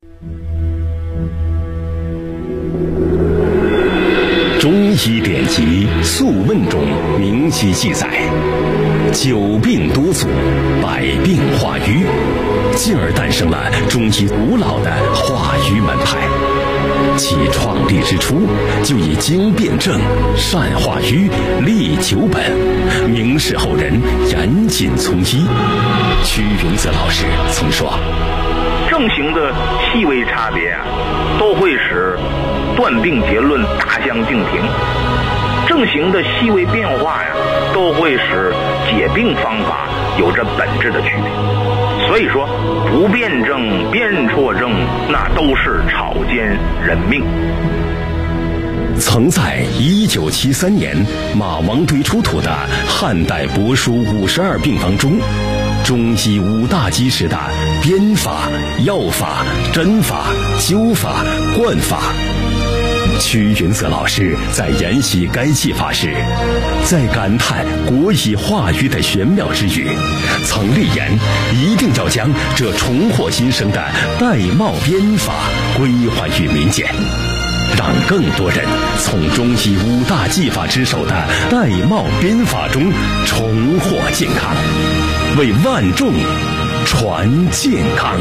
中医典籍《素问》中明晰记载，久病多阻，百病化瘀，进而诞生了中医古老的化瘀门派。其创立之初，就以经辨证、善化瘀、利久本，明示后人严谨从医。屈云泽老师曾说， 症型的细微差别啊，都会使断病结论大相径庭；症型的细微变化呀，都会使解病方法有着本质的区别。所以说，不辨证、辨错症，那都是草菅人命。 曾在1973年马王堆出土的汉代帛书52病方中，中医5大基石的编法、药法、针法、灸法、灌法。屈云泽老师在研习该技法时，在感叹国医化瘀的玄妙之余，曾立言一定要将这重获新生的玳瑁编法归还于民间，让更多人从中医5大技法之首的玳瑁编法中重获健康，为万众传健康。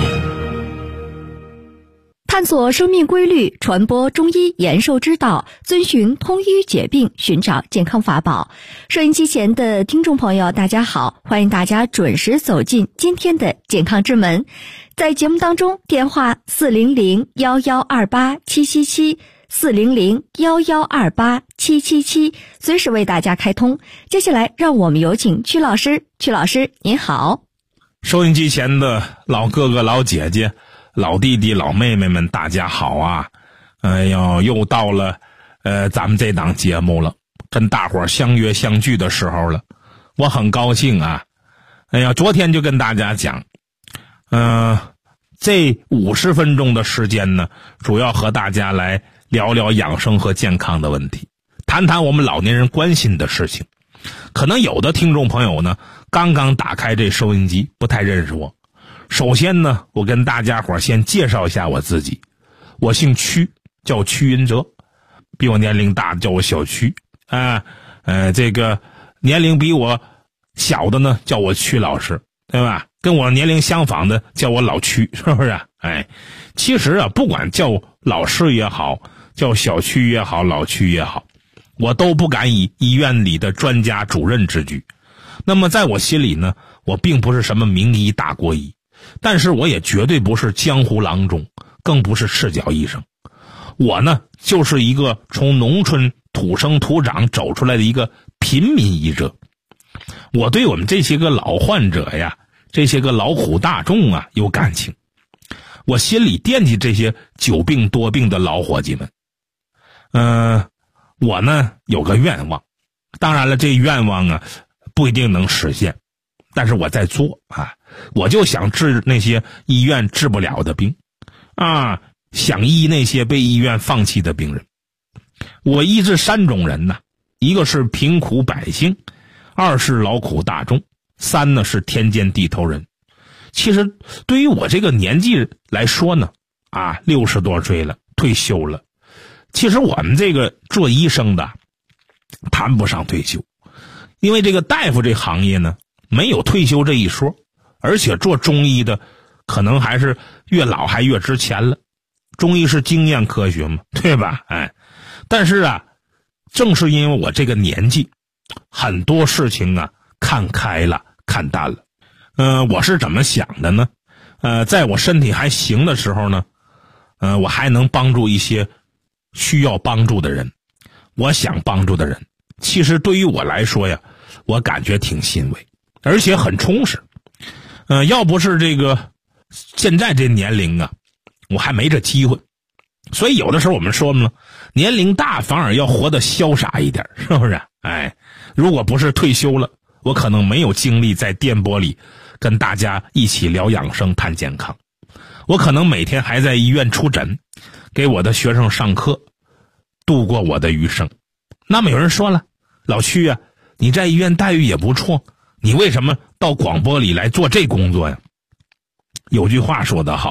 探索生命规律，传播中医延寿之道，遵循通医解病，寻找健康法宝。收音机前的听众朋友大家好，欢迎大家准时走进今天的健康之门。在节目当中，电话400-1128-777 400-1128-777，随时为大家开通。接下来让我们有请曲老师。曲老师您好。 收音机前的老哥哥老姐姐，老弟弟老妹妹们，大家好啊！哎呦，又到了咱们这档节目了，跟大伙儿相约相聚的时候了，我很高兴啊！哎呀，昨天就跟大家讲，这50分钟的时间呢，主要和大家来聊聊养生和健康的问题，谈谈我们老年人关心的事情。可能有的听众朋友呢，刚刚打开这收音机，不太认识我。首先呢，我跟大家伙先介绍一下我自己，我姓屈，叫屈云泽，比我年龄大的叫我小屈这个年龄比我小的呢叫我屈老师，对吧？跟我年龄相仿的叫我老屈，是不是？其实啊，不管叫老师也好，叫小屈也好，老屈也好，我都不敢以医院里的专家主任之居。那么在我心里呢，我并不是什么名医大国医，但是我也绝对不是江湖郎中，更不是赤脚医生。我呢，就是一个从农村土生土长走出来的一个平民医者。我对我们这些个老患者呀，这些个劳苦大众啊有感情，我心里惦记这些久病多病的老伙计们。我呢有个愿望，当然了，这愿望啊不一定能实现，但是我在做啊。我就想治那些医院治不了的病啊，想医那些被医院放弃的病人。我医治3种人呢，一个是贫苦百姓，2是劳苦大众，3呢是天间地头人。其实对于我这个年纪来说呢，60多岁了，退休了。其实我们这个做医生的谈不上退休，因为这个大夫这行业呢没有退休这一说，而且做中医的可能还是越老还越值钱了。中医是经验科学嘛，对吧？但是啊，正是因为我这个年纪，很多事情啊看开了，看淡了。我是怎么想的呢？在我身体还行的时候呢，我还能帮助一些需要帮助的人，我想帮助的人。其实对于我来说呀，我感觉挺欣慰，而且很充实。要不是这个现在这年龄啊，我还没这机会。所以有的时候我们说呢，年龄大反而要活得潇洒一点，是不是？如果不是退休了，我可能没有精力在电波里跟大家一起聊养生谈健康，我可能每天还在医院出诊，给我的学生上课，度过我的余生。那么有人说了，老屈啊，你在医院待遇也不错，你为什么到广播里来做这工作呀？有句话说得好，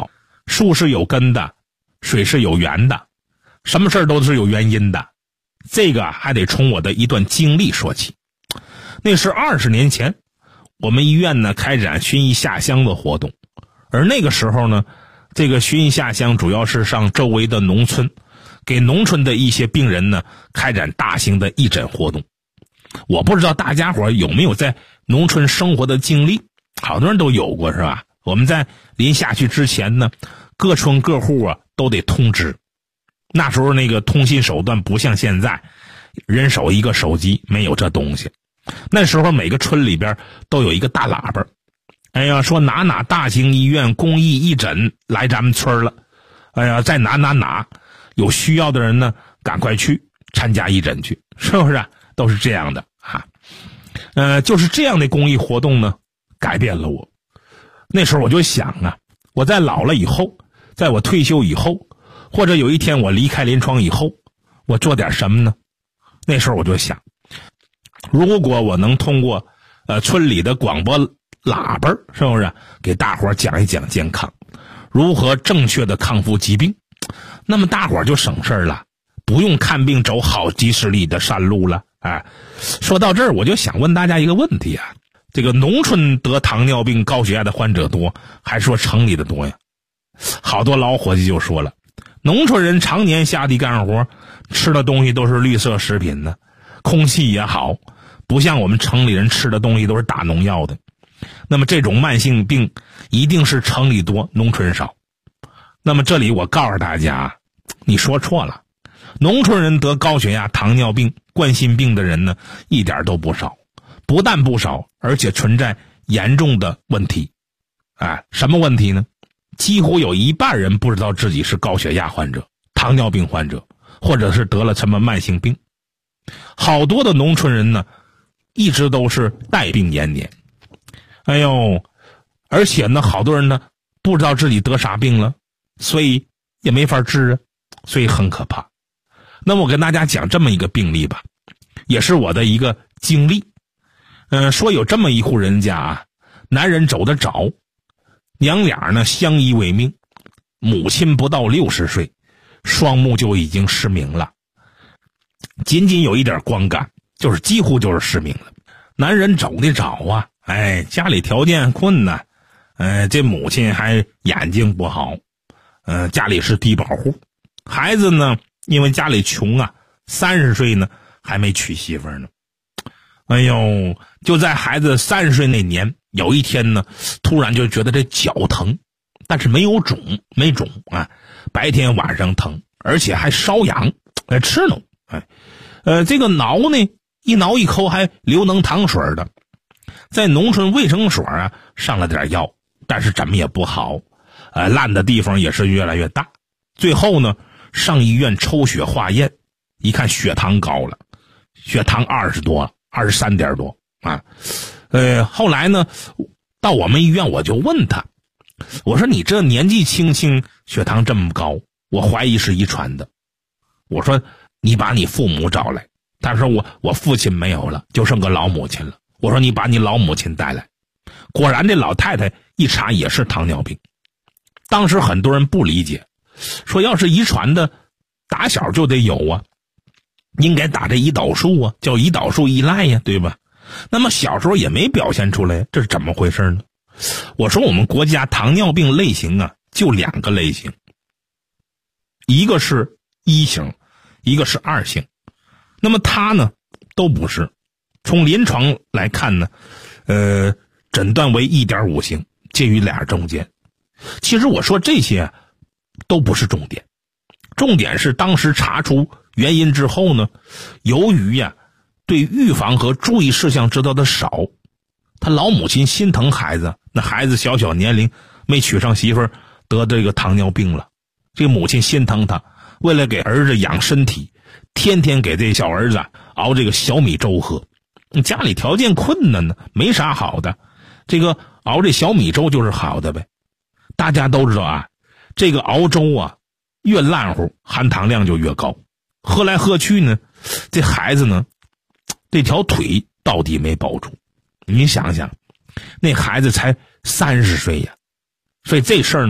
树是有根的，水是有源的，什么事都是有原因的。这个还得从我的一段经历说起。那是20年前，我们医院呢开展巡医下乡的活动，而那个时候呢，这个巡医下乡主要是上周围的农村，给农村的一些病人呢开展大型的义诊活动。我不知道大家伙有没有在农村生活的经历，好多人都有过是吧？我们在临下去之前呢，各村各户啊都得通知。那时候那个通信手段不像现在，人手一个手机，没有这东西。那时候每个村里边都有一个大喇叭，哎呀，说哪大型医院公益义诊来咱们村了，哎呀，在哪有需要的人呢，赶快去参加义诊去，是不是啊？都是这样的啊。就是这样的公益活动呢，改变了我。那时候我就想啊，我在老了以后，在我退休以后，或者有一天我离开临床以后，我做点什么呢？那时候我就想，如果我能通过村里的广播喇叭，是不是给大伙讲一讲健康，如何正确的康复疾病，那么大伙就省事了，不用看病走好几十里的山路了。哎，说到这儿，我就想问大家一个问题啊，这个农村得糖尿病高血压的患者多，还是说城里的多呀？好多老伙计就说了，农村人常年下地干活，吃的东西都是绿色食品呢，空气也好，不像我们城里人吃的东西都是打农药的。那么这种慢性病一定是城里多，农村少。那么这里我告诉大家，你说错了，农村人得高血压、糖尿病、冠心病的人呢，一点都不少，不但不少，而且存在严重的问题。什么问题呢？几乎有一半人不知道自己是高血压患者、糖尿病患者，或者是得了什么慢性病。好多的农村人呢，一直都是带病延年。哎呦，而且呢，好多人呢不知道自己得啥病了，所以也没法治啊，所以很可怕。那么我跟大家讲这么一个病例吧，也是我的一个经历。说有这么一户人家啊，男人走得早，娘俩呢相依为命，母亲不到60岁，双目就已经失明了，仅仅有一点光感，就是几乎就是失明了。男人走得早啊，家里条件困难，这母亲还眼睛不好，家里是低保户，孩子呢因为家里穷啊，30岁呢还没娶媳妇呢。哎呦，就在孩子30岁那年，有一天呢，突然就觉得这脚疼，但是没肿啊，白天晚上疼，而且还瘙痒，吃弄，这个挠呢，一挠一抠还流能淌水的，在农村卫生所啊上了点药，但是怎么也不好，烂的地方也是越来越大，最后呢上医院抽血化验，一看血糖高了，血糖20多了，23点多啊。后来呢到我们医院，我就问他，我说你这年纪轻轻血糖这么高，我怀疑是遗传的。我说你把你父母找来，他说我父亲没有了，就剩个老母亲了。我说你把你老母亲带来，果然这老太太一查也是糖尿病。当时很多人不理解，说要是遗传的打小就得有啊，应该打这胰岛素啊，叫胰岛素依赖呀，对吧？那么小时候也没表现出来，这是怎么回事呢？我说我们国家糖尿病类型啊就2个类型，一个是1型，一个是2型。那么它呢都不是，从临床来看呢诊断为1.5型，介于俩中间。其实我说这些都不是重点，重点是当时查出原因之后呢，由于对预防和注意事项知道的少，他老母亲心疼孩子，那孩子小年龄没娶上媳妇儿，得这个糖尿病了，这个母亲心疼他，为了给儿子养身体，天天给这小儿子熬这个小米粥喝。家里条件困难呢，没啥好的，这个熬这小米粥就是好的呗。大家都知道啊，这个熬粥啊越烂乎含糖量就越高，喝来喝去呢，这孩子呢这条腿到底没保住。你想想，那孩子才30岁呀，所以这事儿呢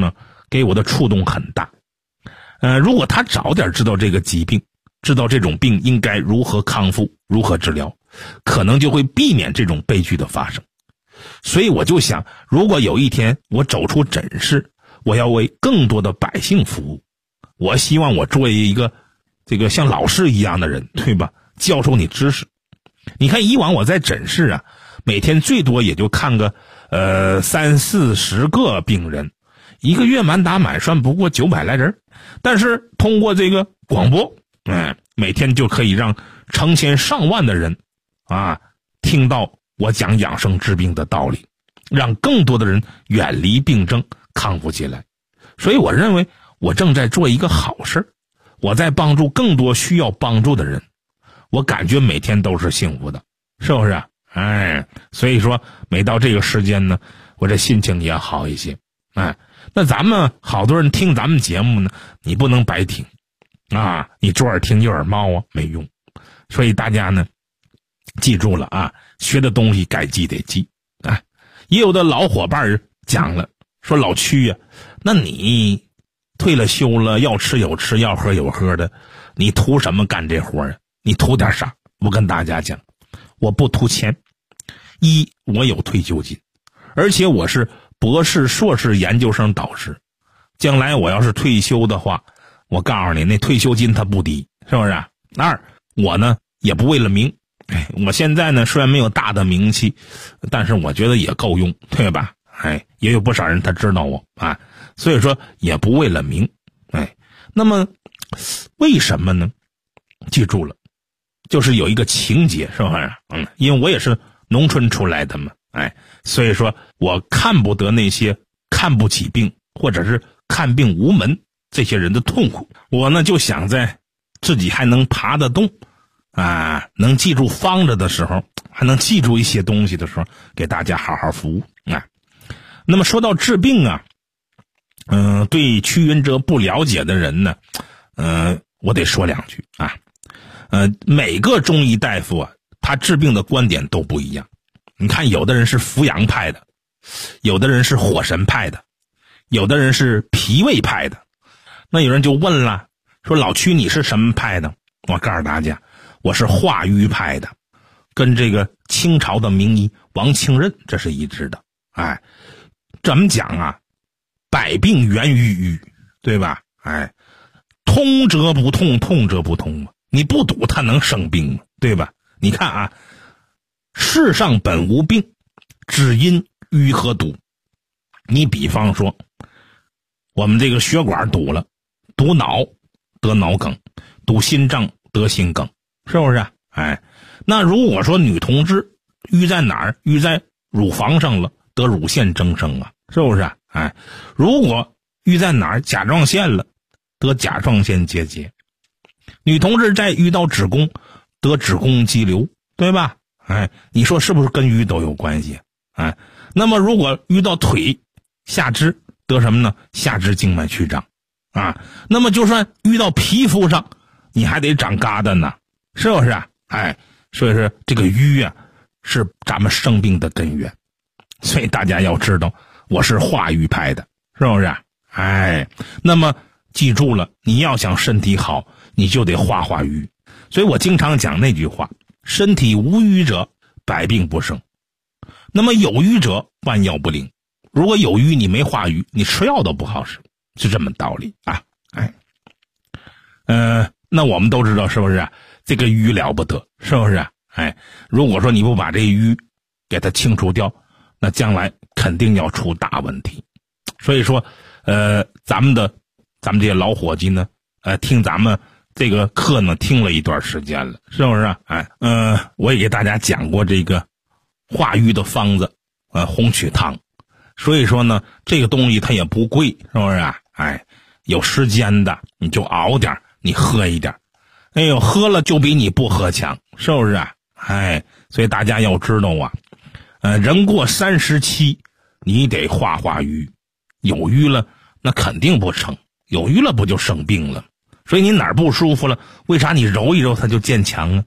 给我的触动很大。如果他早点知道这个疾病，知道这种病应该如何康复，如何治疗，可能就会避免这种悲剧的发生。所以我就想，如果有一天我走出诊室，我要为更多的百姓服务，我希望我作为一个这个像老师一样的人，对吧？教授你知识。你看以往我在诊室啊，每天最多也就看个30-40个病人，一个月满打满算不过900来人，但是通过这个广播，每天就可以让成千上万的人听到我讲养生治病的道理，让更多的人远离病症，康复起来。所以我认为我正在做一个好事，我在帮助更多需要帮助的人，我感觉每天都是幸福的，是不是？所以说每到这个时间呢，我这心情也好一些。那咱们好多人听咱们节目呢，你不能白听你左耳听右耳冒没用。所以大家呢记住了学的东西该记得记也有的老伙伴讲了，说老屈那你退了休了，要吃有吃，要喝有喝的，你图什么干这活你图点啥？我跟大家讲，我不图钱。我有退休金，而且我是博士、硕士、研究生导师。将来我要是退休的话，我告诉你，那退休金它不低，是不是？2，我呢也不为了名。我现在呢虽然没有大的名气，但是我觉得也够用，对吧？也有不少人他知道我所以说也不为了名。那么为什么呢？记住了，就是有一个情节，是不是？因为我也是农村出来的嘛，所以说我看不得那些看不起病或者是看病无门这些人的痛苦。我呢就想在自己还能爬得动能记住方子的时候，还能记住一些东西的时候，给大家好好服务那么说到治病对屈原哲不了解的人呢，我得说两句每个中医大夫他治病的观点都不一样。你看有的人是扶阳派的，有的人是火神派的，有的人是脾胃派的。那有人就问了，说老屈你是什么派的？我告诉大家，我是化瘀派的，跟这个清朝的名医王清任这是一致的。怎么讲百病源于瘀，对吧？通则不痛，痛则不通嘛。你不堵它能生病吗？对吧？你看世上本无病，只因瘀和堵。你比方说我们这个血管堵了，堵脑得脑梗，堵心脏得心梗，是不是那如果说女同志瘀在哪儿？瘀在乳房上了，得乳腺增生是不是如果瘀在哪儿？甲状腺了，得甲状腺结节。女同志再遇到子宫，得子宫肌瘤，对吧？你说是不是跟瘀都有关系那么如果遇到腿下肢，得什么呢？下肢静脉曲张那么就算遇到皮肤上，你还得长疙瘩呢，是不是所以说这个瘀是咱们生病的根源。所以大家要知道，我是化瘀派的，是不是那么记住了，你要想身体好，你就得化瘀。所以我经常讲那句话，身体无瘀者，百病不生。那么有瘀者，万药不灵。如果有瘀你没化瘀，你吃药都不好使，是这么道理那我们都知道，是不是这个瘀了不得，是不是如果说你不把这瘀给它清除掉，那将来肯定要出大问题。所以说咱们这些老伙计呢听咱们这个课呢听了一段时间了，是不是我也给大家讲过这个化瘀的方子红曲汤。所以说呢这个东西它也不贵，是不是有时间的你就熬点，你喝一点，喝了就比你不喝强，是不是所以大家要知道人过37你得化瘀。有瘀了那肯定不成，有瘀了不就生病了。所以你哪儿不舒服了，为啥你揉一揉它就见强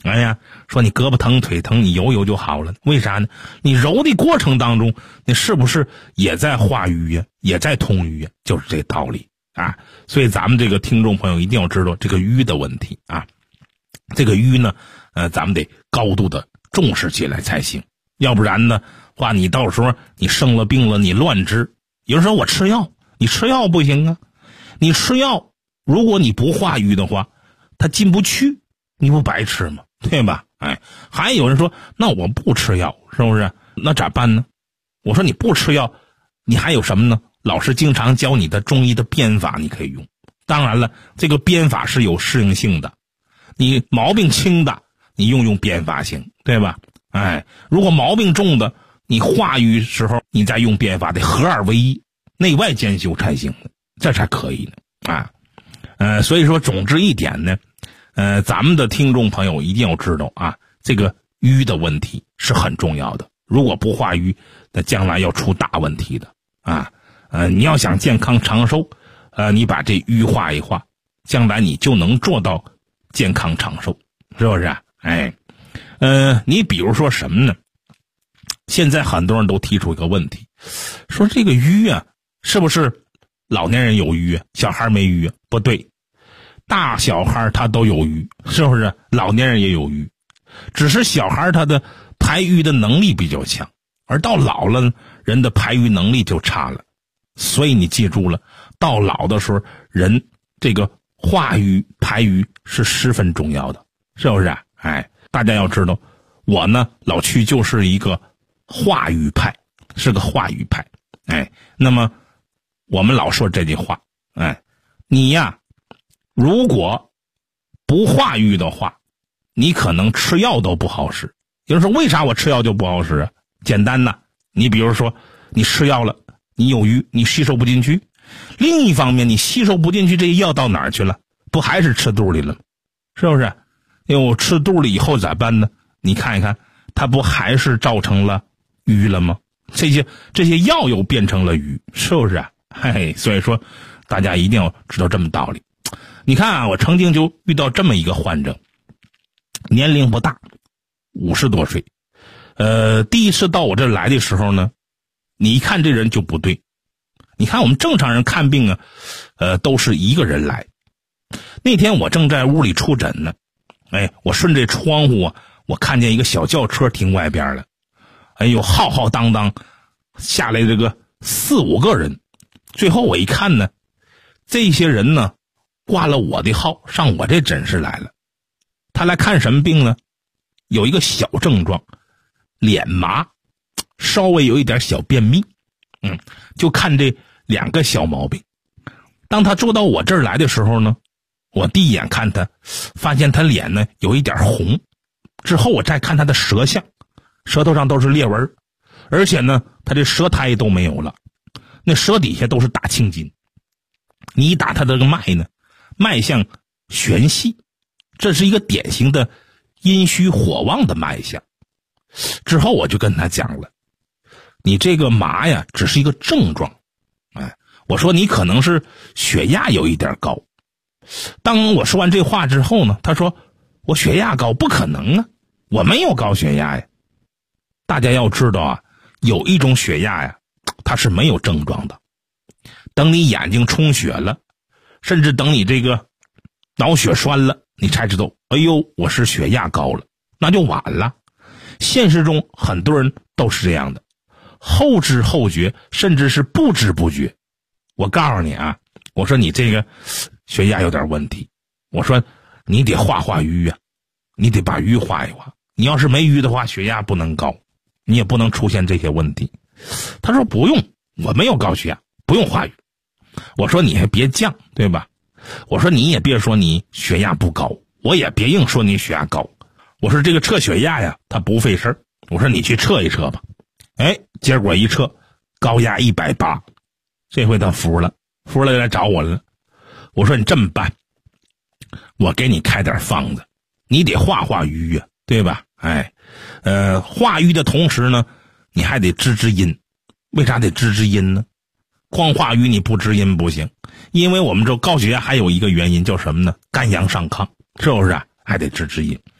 哎呀，说你胳膊疼腿疼，你揉揉就好了。为啥呢？你揉的过程当中，你是不是也在化瘀呀，也在通瘀呀？就是这道理啊。所以咱们这个听众朋友一定要知道这个瘀的问题啊。这个瘀呢，咱们得高度的重视起来才行。要不然呢话，你到时候你生了病了，你乱治。有人说我吃药，你吃药不行啊。你吃药，如果你不化瘀的话，它进不去，你不白吃吗？对吧？哎，还有人说，那我不吃药，是不是？那咋办呢？我说你不吃药，你还有什么呢？老师经常教你的中医的鞭法，你可以用。当然了，这个鞭法是有适应性的。你毛病轻的，你用鞭法行，对吧？哎，如果毛病重的，你化瘀时候，你再用鞭法，得合二为一，内外兼修才行，这才可以呢啊。所以说，总之一点呢。咱们的听众朋友一定要知道啊，这个瘀的问题是很重要的。如果不化瘀，那将来要出大问题的啊。你要想健康长寿，你把这瘀化一化，将来你就能做到健康长寿，是不是啊？哎，你比如说什么呢？现在很多人都提出一个问题，说这个瘀啊，是不是老年人有瘀，小孩没瘀？不对。大小孩他都有瘀，是不是？老年人也有瘀，只是小孩他的排瘀的能力比较强，而到老了人的排瘀能力就差了。所以你记住了，到老的时候人这个化瘀排瘀是十分重要的，是不是？哎，大家要知道，我呢老曲就是一个化瘀派，是个化瘀派。哎，那么我们老说这句话，哎，你呀如果不化瘀的话，你可能吃药都不好使。有人说为啥我吃药就不好使啊？简单呐，你比如说你吃药了，你有瘀，你吸收不进去。另一方面，你吸收不进去，这药到哪儿去了？不还是吃肚里了吗？是不是？因为我吃肚里以后咋办呢？你看一看，它不还是造成了瘀了吗？这些药又变成了瘀，是不是啊？嘿，所以说大家一定要知道这么道理。你看啊，我曾经就遇到这么一个患者，年龄不大，50多岁。第一次到我这来的时候呢，你一看这人就不对。你看我们正常人看病啊，都是一个人来。那天我正在屋里出诊呢，哎，我顺着窗户啊，我看见一个小轿车停外边了。哎呦，浩浩荡荡下来这个4、5个人。最后我一看呢，这些人呢挂了我的号上我这诊室来了。他来看什么病呢？有一个小症状，脸麻，稍微有一点小便秘，就看这2个小毛病。当他坐到我这儿来的时候呢，我第一眼看他，发现他脸呢有一点红。之后我再看他的舌象，舌头上都是裂纹，而且呢他这舌苔都没有了，那舌底下都是大青筋。你一打他这个脉呢，脉象弦细，这是一个典型的阴虚火旺的脉象。之后我就跟他讲了，你这个麻呀只是一个症状，我说你可能是血压有一点高。当我说完这话之后呢，他说我血压高不可能啊，我没有高血压呀。大家要知道啊，有一种血压呀，它是没有症状的。等你眼睛充血了，甚至等你这个脑血栓了，你才知道，哎呦，我是血压高了，那就晚了。现实中很多人都是这样的，后知后觉，甚至是不知不觉。我告诉你啊，我说你这个血压有点问题，我说你得化瘀啊，你得把瘀化一化。你要是没瘀的话，血压不能高，你也不能出现这些问题。他说不用，我没有高血压，不用化瘀。我说你还别犟，对吧？我说你也别说你血压不高，我也别硬说你血压高。我说这个测血压呀，它不费事儿。我说你去测一测吧。哎，结果一测，高压180。这回他服了来找我了。我说你这么办，我给你开点方子，你得化瘀啊，对吧？哎，化瘀的同时呢，你还得治阴。为啥得治阴呢？光化瘀你不治阴不行，因为我们这高血压还有一个原因叫什么呢？肝阳上亢，是不是啊？还得治阴。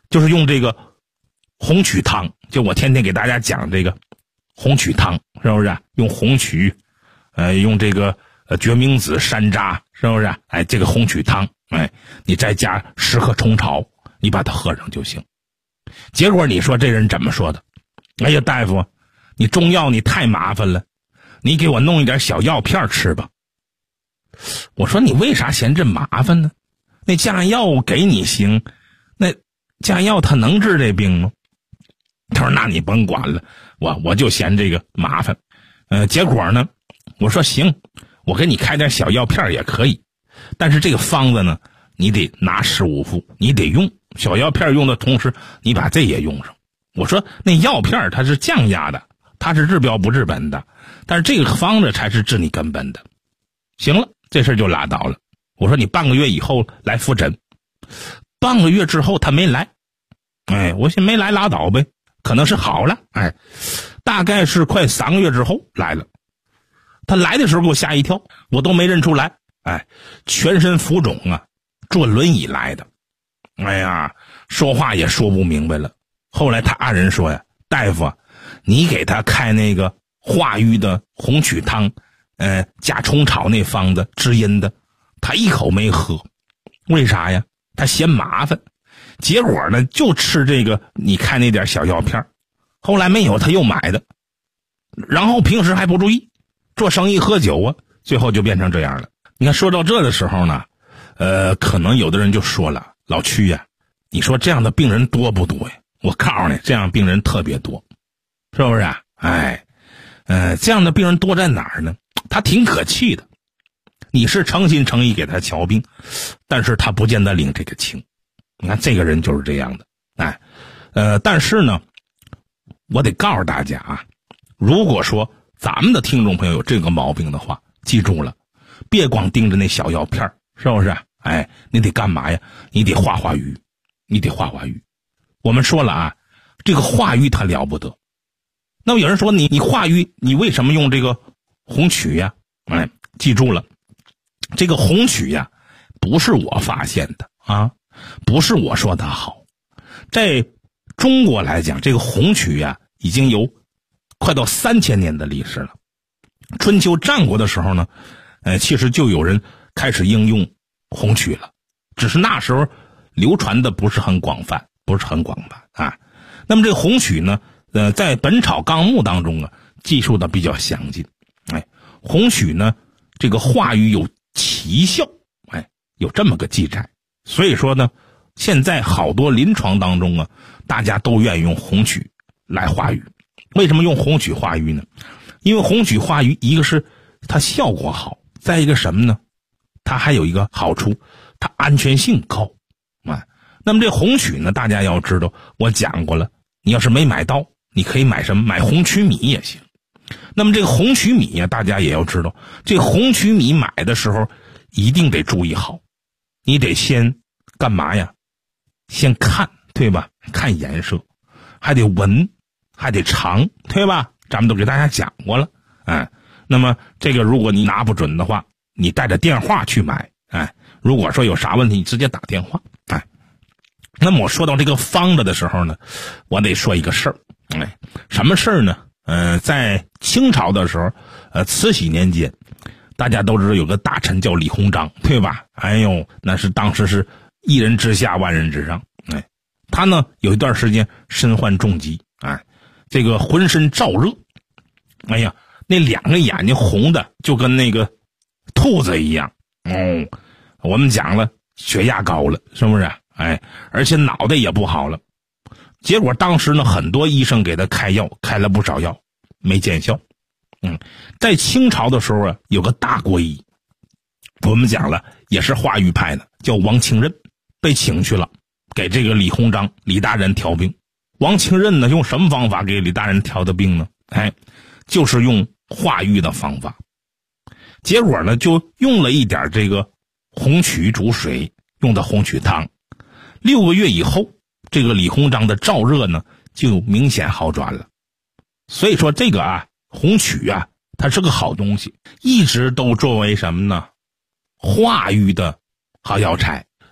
就是用这个红曲汤，就我天天给大家讲这个红曲汤，是不是用红曲用这个决明子、山楂，是不是这个红曲汤，你再加10克虫草，你把它喝上就行。结果你说这人怎么说的？哎呀，大夫，你中药你太麻烦了，你给我弄一点小药片吃吧。我说你为啥嫌这麻烦呢？那降压药我给你行，那降压药它能治这病吗？他说那你甭管了，我就嫌这个麻烦。结果呢，我说行，我给你开点小药片也可以，但是这个方子呢，你得拿15副，你得用小药片用的同时，你把这也用上。我说那药片它是降压的，它是治标不治本的，但是这个方子才是治你根本的。行了，这事就拉倒了。我说你半个月以后来复诊，半个月之后他没来，我寻没来拉倒呗，可能是好了，大概是快3个月之后来了。他来的时候给我吓一跳，我都没认出来，全身浮肿啊，坐轮椅来的，说话也说不明白了。后来他爱人说呀，大夫，你给他开那个化瘀的红曲汤，加虫草那方子治阴的，他一口没喝。为啥呀？他嫌麻烦。结果呢，就吃这个你开那点小药片，后来没有他又买的，然后平时还不注意，做生意喝酒啊，最后就变成这样了。你看说到这的时候呢，可能有的人就说了，老曲呀，你说这样的病人多不多呀？我告诉你，这样病人特别多，是不是啊？这样的病人多在哪儿呢？他挺可气的，你是诚心诚意给他瞧病，但是他不见得领这个情。你看这个人就是这样的，但是呢，我得告诉大家啊，如果说咱们的听众朋友有这个毛病的话，记住了，别光盯着那小药片，是不是？你得干嘛呀？你得化化瘀，你得化化瘀。我们说了啊，这个化瘀它了不得。那么有人说你化瘀，你为什么用这个红曲呀？记住了，这个红曲呀，不是我发现的啊，不是我说它好。在中国来讲，这个红曲呀，已经有快到3000年的历史了。春秋战国的时候呢，其实就有人开始应用红曲了，只是那时候流传的不是很广泛啊。那么这个红曲呢，在《本草纲目》当中啊，记述的比较详尽。红曲呢，这个化瘀有奇效，有这么个记载。所以说呢，现在好多临床当中啊，大家都愿意用红曲来化瘀。为什么用红曲化瘀呢？因为红曲化瘀，一个是它效果好，再一个什么呢？它还有一个好处，它安全性高。那么这红曲呢，大家要知道，我讲过了，你要是没买到，你可以买什么？买红曲米也行。那么这个红曲米呀，大家也要知道，这红曲米买的时候一定得注意好，你得先干嘛呀？先看，对吧？看颜色，还得闻，还得尝，对吧？咱们都给大家讲过了。那么这个如果你拿不准的话，你带着电话去买。如果说有啥问题，你直接打电话。那么我说到这个方子的时候呢，我得说一个事儿。什么事儿呢？在清朝的时候，慈禧年间，大家都知道有个大臣叫李鸿章，对吧？那是当时是一人之下万人之上。他呢有一段时间身患重疾，这个浑身燥热，那2个眼睛红的就跟那个兔子一样。我们讲了，血压高了，是不是？而且脑袋也不好了。结果当时呢，很多医生给他开药，开了不少药，没见效。在清朝的时候啊，有个大国医，我们讲了，也是化瘀派的，叫王清任，被请去了，给这个李鸿章李大人调病。王清任呢，用什么方法给李大人调的病呢？就是用化瘀的方法。结果呢，就用了一点这个红曲煮水，用的红曲汤。6个月以后，这个李鸿章的燥热呢就明显好转了。所以说这个红曲它是个好东西，一直都作为什么呢？化瘀的好药材。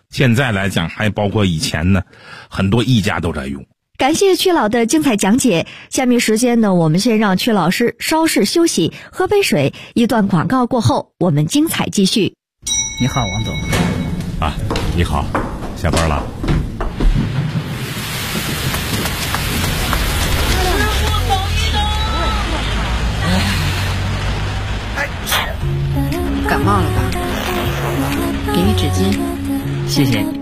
现在来讲还包括以前呢，很多艺家都在用。 感谢曲老的精彩讲解，下面时间呢，我们先让曲老师稍事休息，喝杯水。一段广告过后，我们精彩继续。 你好，王总。 啊，你好，下班了。 感冒了吧？给你纸巾。 谢谢你。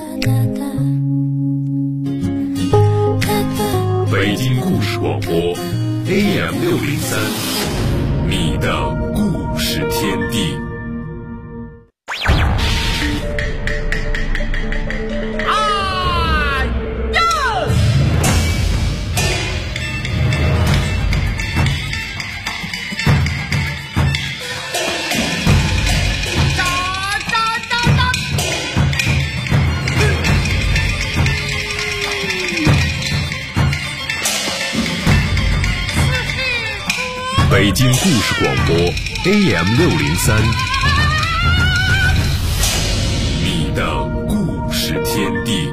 北京故事广播 AM603，你的故事天地。北京故事广播 AM603，你的故事天地。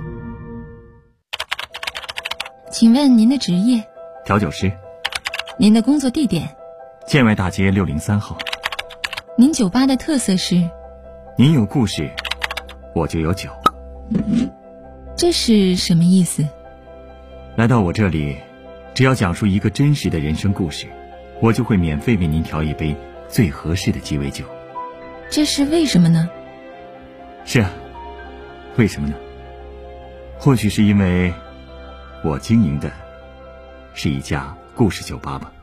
请问您的职业？ 调酒师。 您的工作地点？ 建外大街603号。 您酒吧的特色是？ 您有故事，我就有酒。 这是什么意思？ 来到我这里，只要讲述一个真实的人生故事，我就会免费为您调一杯最合适的鸡尾酒。 这是为什么呢？ 是啊，为什么呢？或许是因为我经营的是一家故事酒吧吧。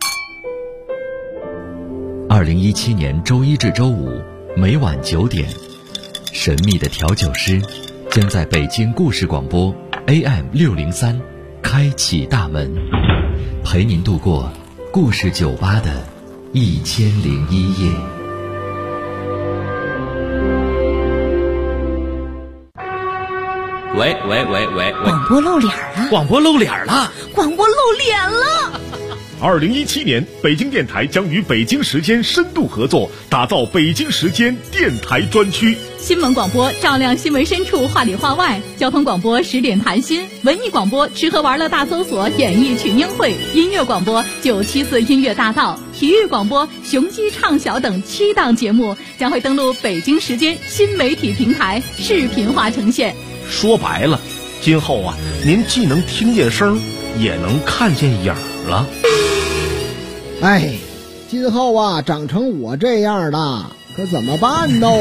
2017年周一至周五每晚9点，神秘的调酒师将在北京故事广播 AM603 开启大门，陪您度过故事酒吧的1001夜。 喂， 广播露脸了！ 广播露脸了！ 广播露脸了 ！2017年，北京电台将与北京时间深度合作，打造北京时间电台专区。 新闻广播照亮新闻深处，话里话外；交通广播10点谈心；文艺广播吃喝玩乐大搜索，演艺群英会；音乐广播974音乐大道；体育广播雄鸡畅晓等7档节目将会登陆北京时间新媒体平台，视频化呈现。 说白了，今后啊，您既能听见声，也能看见影了。 哎，今后啊，长成我这样的，可怎么办呢？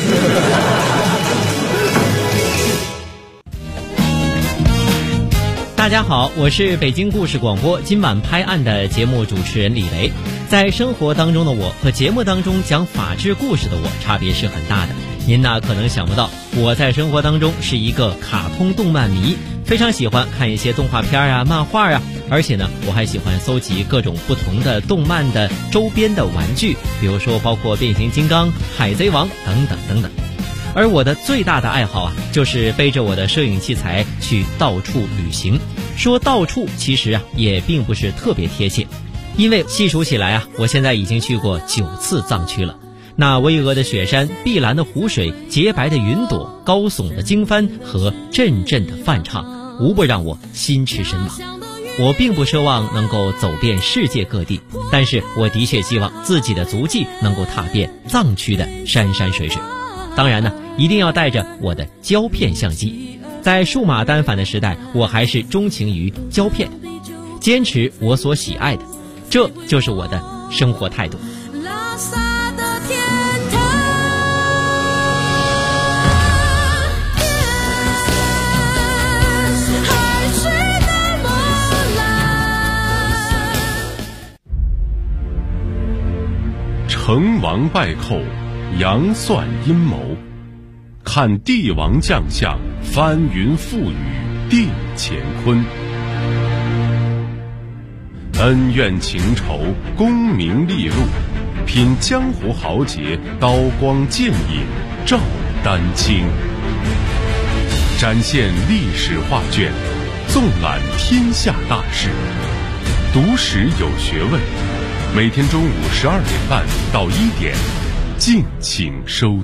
大家好，我是北京故事广播今晚拍案的节目主持人李雷。在生活当中的我和节目当中讲法治故事的我差别是很大的。您呢可能想不到，我在生活当中是一个卡通动漫迷，非常喜欢看一些动画片啊、漫画啊，而且呢我还喜欢搜集各种不同的动漫的周边的玩具，比如说包括变形金刚、海贼王等等等等。而我的最大的爱好啊，就是背着我的摄影器材去到处旅行。说到处其实啊也并不是特别贴切，因为细数起来啊，我现在已经去过9次藏区了。那巍峨的雪山、碧蓝的湖水、洁白的云朵、高耸的经幡和阵阵的梵唱，无不让我心驰神往。我并不奢望能够走遍世界各地，但是我的确希望自己的足迹能够踏遍藏区的山山水水。当然呢，一定要带着我的胶片相机。在数码单反的时代，我还是钟情于胶片，坚持我所喜爱的，这就是我的生活态度。 成王败寇，杨算阴谋，看帝王将相，翻云覆雨定乾坤。恩怨情仇，功名利禄，品江湖豪杰，刀光剑影照丹青。展现历史画卷，纵览天下大事，读史有学问。每天中午12点半到1点，敬请收